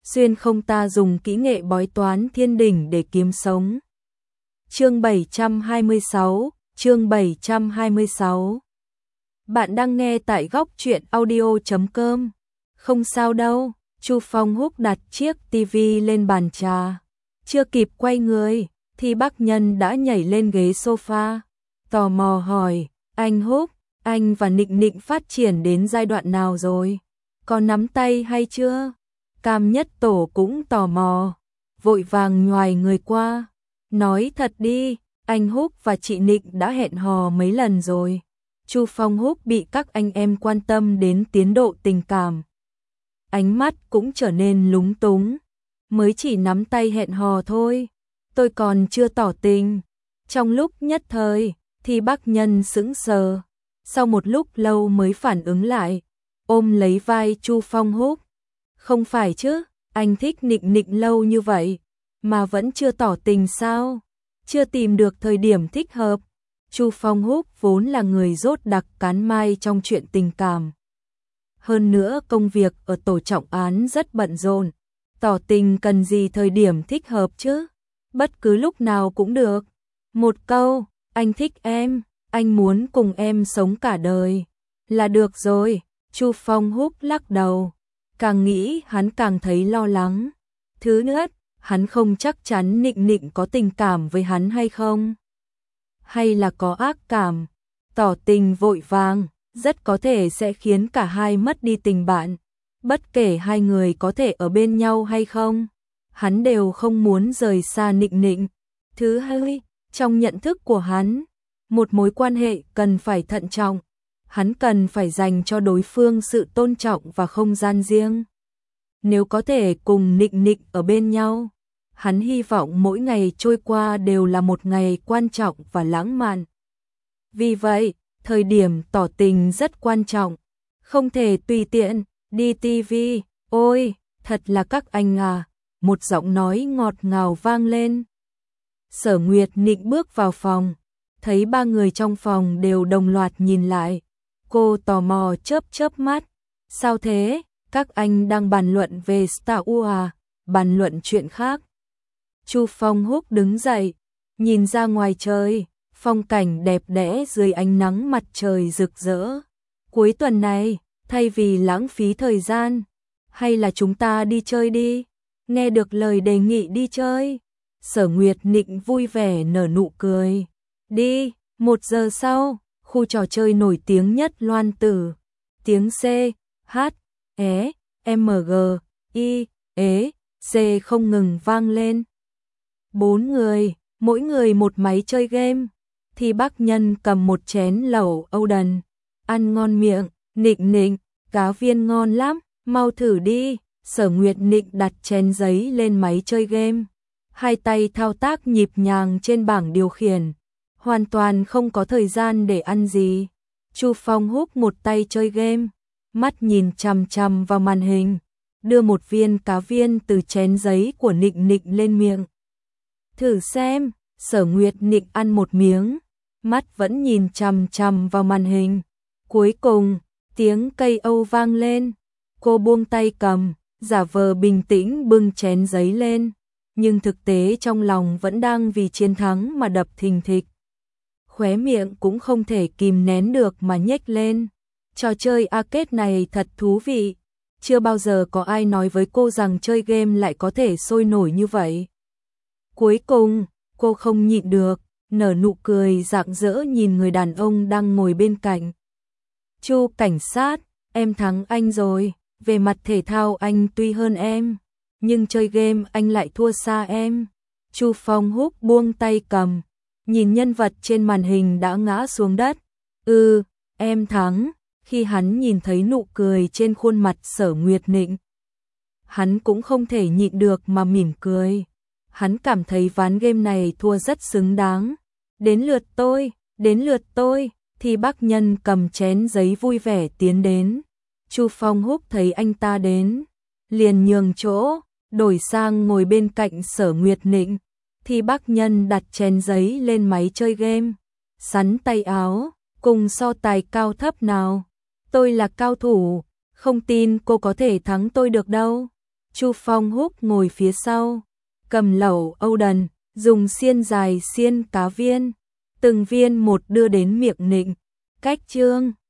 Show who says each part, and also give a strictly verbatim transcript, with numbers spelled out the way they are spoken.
Speaker 1: xuyên không ta dùng kỹ nghệ bói toán thiên đỉnh để kiếm sống. Chương bảy trăm hai mươi sáu, chương bảy trăm hai mươi sáu. Bạn đang nghe tại góc truyện audio chấm com. Không sao đâu, Chu Phong Húc đặt chiếc tivi lên bàn trà. Chưa kịp quay người, thì bác Nhân đã nhảy lên ghế sofa. Tò mò hỏi, anh Húc, anh và Nịnh Nịnh phát triển đến giai đoạn nào rồi? Có nắm tay hay chưa? Cam Nhất Tổ cũng tò mò, vội vàng nhoài người qua. Nói thật đi, anh Húc và chị Nịnh đã hẹn hò mấy lần rồi. Chu Phong Húc bị các anh em quan tâm đến tiến độ tình cảm. Ánh mắt cũng trở nên lúng túng. Mới chỉ nắm tay hẹn hò thôi, tôi còn chưa tỏ tình. Trong lúc nhất thời, thì bác Nhân sững sờ. Sau một lúc lâu mới phản ứng lại, ôm lấy vai Chu Phong Húc. Không phải chứ, anh thích Nịnh Nịnh lâu như vậy, mà vẫn chưa tỏ tình sao? Chưa tìm được thời điểm thích hợp. Chu Phong Húc vốn là người rốt đặc cán mai trong chuyện tình cảm. Hơn nữa công việc ở tổ trọng án rất bận rộn, tỏ tình cần gì thời điểm thích hợp chứ? Bất cứ lúc nào cũng được. Một câu, anh thích em, anh muốn cùng em sống cả đời, là được rồi. Chu Phong Húc lắc đầu, càng nghĩ hắn càng thấy lo lắng. Thứ nữa, hắn không chắc chắn Nịnh Nịnh có tình cảm với hắn hay không. Hay là có ác cảm, tỏ tình vội vàng, rất có thể sẽ khiến cả hai mất đi tình bạn. Bất kể hai người có thể ở bên nhau hay không, hắn đều không muốn rời xa Nịnh Nịnh. Thứ hai, trong nhận thức của hắn, một mối quan hệ cần phải thận trọng. Hắn cần phải dành cho đối phương sự tôn trọng và không gian riêng. Nếu có thể cùng Nịnh Nịnh ở bên nhau, hắn hy vọng mỗi ngày trôi qua đều là một ngày quan trọng và lãng mạn. Vì vậy, thời điểm tỏ tình rất quan trọng, không thể tùy tiện đi tivi. Ôi, thật là các anh à, một giọng nói ngọt ngào vang lên. Sở Nguyệt Nịnh bước vào phòng, thấy ba người trong phòng đều đồng loạt nhìn lại. Cô tò mò chớp chớp mắt. Sao thế, các anh đang bàn luận về Star Wars à? Bàn luận chuyện khác. Chu Phong Húc đứng dậy, nhìn ra ngoài trời, phong cảnh đẹp đẽ dưới ánh nắng mặt trời rực rỡ. Cuối tuần này, thay vì lãng phí thời gian, hay là chúng ta đi chơi đi? Nghe được lời đề nghị đi chơi, Sở Nguyệt Nịnh vui vẻ nở nụ cười. Đi. Một giờ sau, khu trò chơi nổi tiếng nhất Loan Tử, tiếng C, H, E, M, G, I, E, C không ngừng vang lên. Bốn người, mỗi người một máy chơi game, thì bác Nhân cầm một chén lẩu Âu Đần, ăn ngon miệng. Nịnh Nịnh, cá viên ngon lắm, mau thử đi. Sở Nguyệt Nịnh đặt chén giấy lên máy chơi game, hai tay thao tác nhịp nhàng trên bảng điều khiển, hoàn toàn không có thời gian để ăn gì. Chu Phong Húc một tay chơi game, mắt nhìn chằm chằm vào màn hình, đưa một viên cá viên từ chén giấy của Nịnh Nịnh lên miệng. Thử xem. Sở Nguyệt Nịnh ăn một miếng, mắt vẫn nhìn chằm chằm vào màn hình. Cuối cùng, tiếng cây âu vang lên. Cô buông tay cầm, giả vờ bình tĩnh bưng chén giấy lên, nhưng thực tế trong lòng vẫn đang vì chiến thắng mà đập thình thịch. Khóe miệng cũng không thể kìm nén được mà nhếch lên. Trò chơi arcade này thật thú vị. Chưa bao giờ có ai nói với cô rằng chơi game lại có thể sôi nổi như vậy. Cuối cùng, cô không nhịn được, nở nụ cười rạng rỡ nhìn người đàn ông đang ngồi bên cạnh. Chu cảnh sát, em thắng anh rồi. Về mặt thể thao anh tuy hơn em, nhưng chơi game anh lại thua xa em. Chu Phong Húc buông tay cầm, nhìn nhân vật trên màn hình đã ngã xuống đất. Ừ, em thắng. Khi hắn nhìn thấy nụ cười trên khuôn mặt Sở Nguyệt Nịnh, hắn cũng không thể nhịn được mà mỉm cười. Hắn cảm thấy ván game này thua rất xứng đáng. Đến lượt tôi, đến lượt tôi, thì bác Nhân cầm chén giấy vui vẻ tiến đến. Chu Phong Húc thấy anh ta đến, liền nhường chỗ, đổi sang ngồi bên cạnh Sở Nguyệt Nịnh, thì bác Nhân đặt chén giấy lên máy chơi game, sắn tay áo, cùng so tài cao thấp nào. Tôi là cao thủ, không tin cô có thể thắng tôi được đâu. Chu Phong Húc ngồi phía sau, cầm lẩu Âu Đần, dùng xiên dài xiên cá viên, từng viên một đưa đến miệng Nịnh Cách Trương.